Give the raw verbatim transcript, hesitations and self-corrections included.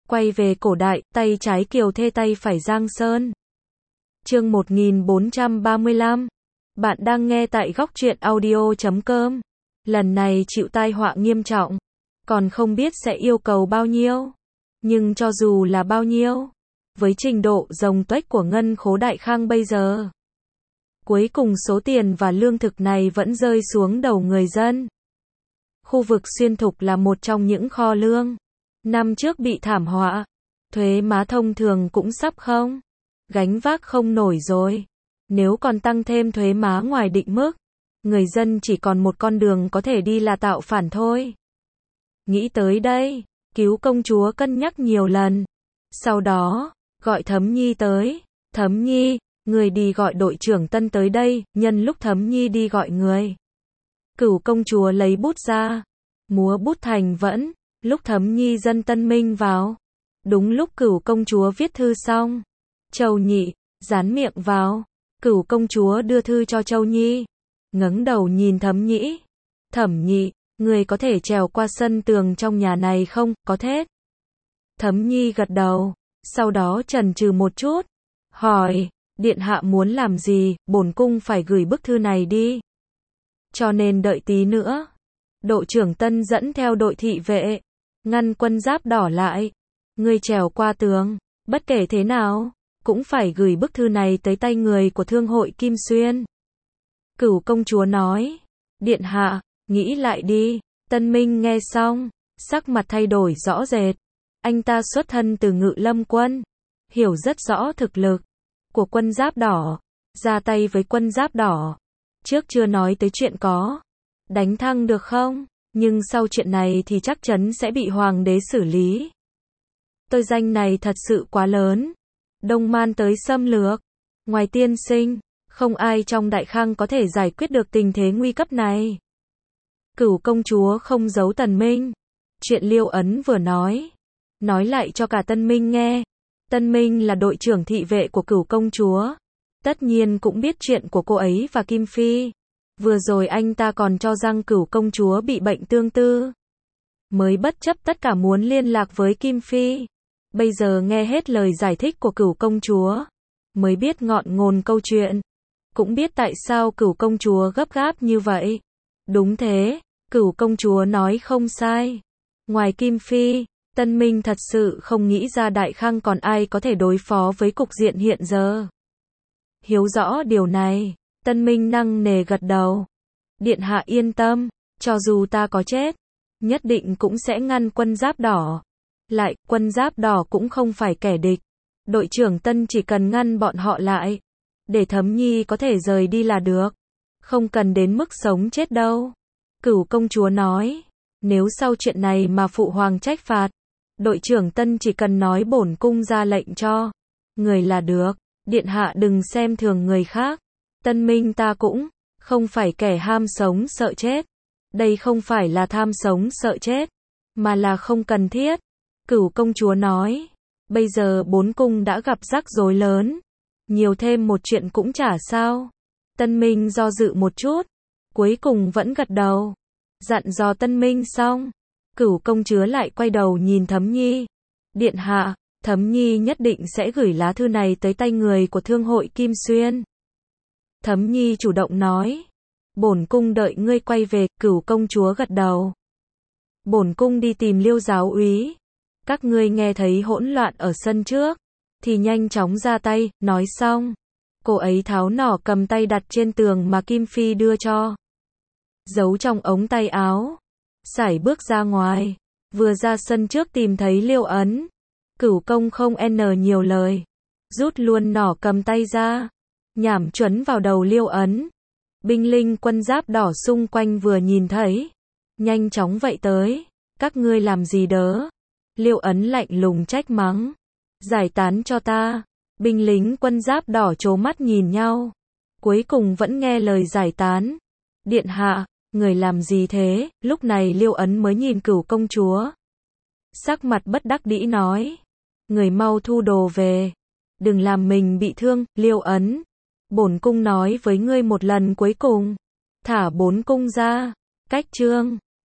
Quay về cổ đại, tay trái Kiều Thê tay phải Giang Sơn. Chương một nghìn bốn trăm ba mươi lăm. Bạn đang nghe tại góc truyện audio chấm com. Lần này chịu tai họa nghiêm trọng, còn không biết sẽ yêu cầu bao nhiêu. Nhưng cho dù là bao nhiêu, với trình độ rồng tuếch của ngân khố Đại Khang bây giờ, cuối cùng số tiền và lương thực này vẫn rơi xuống đầu người dân. Khu vực Xuyên Thục là một trong những kho lương. Năm trước bị thảm họa, thuế má thông thường cũng sắp không gánh vác không nổi rồi. Nếu còn tăng thêm thuế má ngoài định mức, người dân chỉ còn một con đường có thể đi là tạo phản thôi. Nghĩ tới đây, Cứu công chúa cân nhắc nhiều lần. Sau đó, gọi Thấm Nhi tới. Thấm Nhi, người đi gọi đội trưởng Tân tới đây. Nhân lúc Thấm Nhi đi gọi người, Cửu công chúa lấy bút ra, múa bút thành vẫn. Lúc Thấm Nhi dâng Tân Minh vào, đúng lúc Cửu công chúa viết thư xong, Châu Nhị dán miệng vào. Cửu công chúa đưa thư cho Châu Nhi, ngẩng đầu nhìn Thấm Nhĩ. Thẩm Nhị, người có thể trèo qua sân tường trong nhà này không? Có thế. Thấm Nhi gật đầu, sau đó chần chừ một chút, hỏi, điện hạ muốn làm gì? Bổn cung phải gửi bức thư này đi, cho nên đợi tí nữa. Đội trưởng Tân dẫn theo đội thị vệ, ngăn quân giáp đỏ lại. Ngươi trèo qua tường, bất kể thế nào, cũng phải gửi bức thư này tới tay người của thương hội Kim Xuyên. Cửu công chúa nói, điện hạ, nghĩ lại đi. Tân Minh nghe xong, sắc mặt thay đổi rõ rệt. Anh ta xuất thân từ Ngự Lâm quân, hiểu rất rõ thực lực của quân giáp đỏ, ra tay với quân giáp đỏ. Trước chưa nói tới chuyện có đánh thăng được không, nhưng sau chuyện này thì chắc chắn sẽ bị hoàng đế xử lý. Tội danh này thật sự quá lớn. Đông Man tới xâm lược, ngoài tiên sinh, không ai trong Đại Khang có thể giải quyết được tình thế nguy cấp này. Cửu công chúa không giấu Tần Minh. Chuyện Liêu Ấn vừa nói, nói lại cho cả Tân Minh nghe. Tân Minh là đội trưởng thị vệ của Cửu công chúa, tất nhiên cũng biết chuyện của cô ấy và Kim Phi. Vừa rồi anh ta còn cho rằng Cửu công chúa bị bệnh tương tư, mới bất chấp tất cả muốn liên lạc với Kim Phi. Bây giờ nghe hết lời giải thích của Cửu công chúa, mới biết ngọn ngồn câu chuyện, cũng biết tại sao Cửu công chúa gấp gáp như vậy. Đúng thế, Cửu công chúa nói không sai. Ngoài Kim Phi, Tân Minh thật sự không nghĩ ra Đại Khang còn ai có thể đối phó với cục diện hiện giờ. Hiểu rõ điều này, Tân Minh nặng nề gật đầu. Điện hạ yên tâm, cho dù ta có chết, nhất định cũng sẽ ngăn quân giáp đỏ. Lại, quân giáp đỏ cũng không phải kẻ địch. Đội trưởng Tân chỉ cần ngăn bọn họ lại, để Thấm Nhi có thể rời đi là được. Không cần đến mức sống chết đâu. Cửu công chúa nói, nếu sau chuyện này mà phụ hoàng trách phạt, đội trưởng Tân chỉ cần nói bổn cung ra lệnh cho người là được. Điện hạ đừng xem thường người khác. Tân Minh ta cũng không phải kẻ ham sống sợ chết. Đây không phải là tham sống sợ chết, mà là không cần thiết. Cửu công chúa nói, bây giờ bốn cung đã gặp rắc rối lớn, nhiều thêm một chuyện cũng chả sao. Tân Minh do dự một chút, cuối cùng vẫn gật đầu. Dặn dò Tân Minh xong, Cửu công chúa lại quay đầu nhìn Thấm Nhi. Điện hạ, Thấm Nhi nhất định sẽ gửi lá thư này tới tay người của thương hội Kim Xuyên. Thấm Nhi chủ động nói, bổn cung đợi ngươi quay về. Cửu công chúa gật đầu. Bổn cung đi tìm Liêu giáo úy. Các ngươi nghe thấy hỗn loạn ở sân trước, thì nhanh chóng ra tay. Nói xong, cô ấy tháo nỏ cầm tay đặt trên tường mà Kim Phi đưa cho, giấu trong ống tay áo, sải bước ra ngoài. Vừa ra sân trước tìm thấy Liêu Ấn, Cửu công không n nhiều lời, rút luôn nỏ cầm tay ra, nhảm chuẩn vào đầu Liêu Ấn. Binh linh quân giáp đỏ xung quanh vừa nhìn thấy, nhanh chóng vậy tới. Các ngươi làm gì đớ? Liêu Ấn lạnh lùng trách mắng. Giải tán cho ta. Binh lính quân giáp đỏ trố mắt nhìn nhau, cuối cùng vẫn nghe lời giải tán. Điện hạ, người làm gì thế? Lúc này Liêu Ấn mới nhìn Cửu công chúa, sắc mặt bất đắc dĩ nói, người mau thu đồ về, đừng làm mình bị thương. Liêu Ấn, bổn cung nói với ngươi một lần cuối cùng, thả bốn cung ra. Cách chương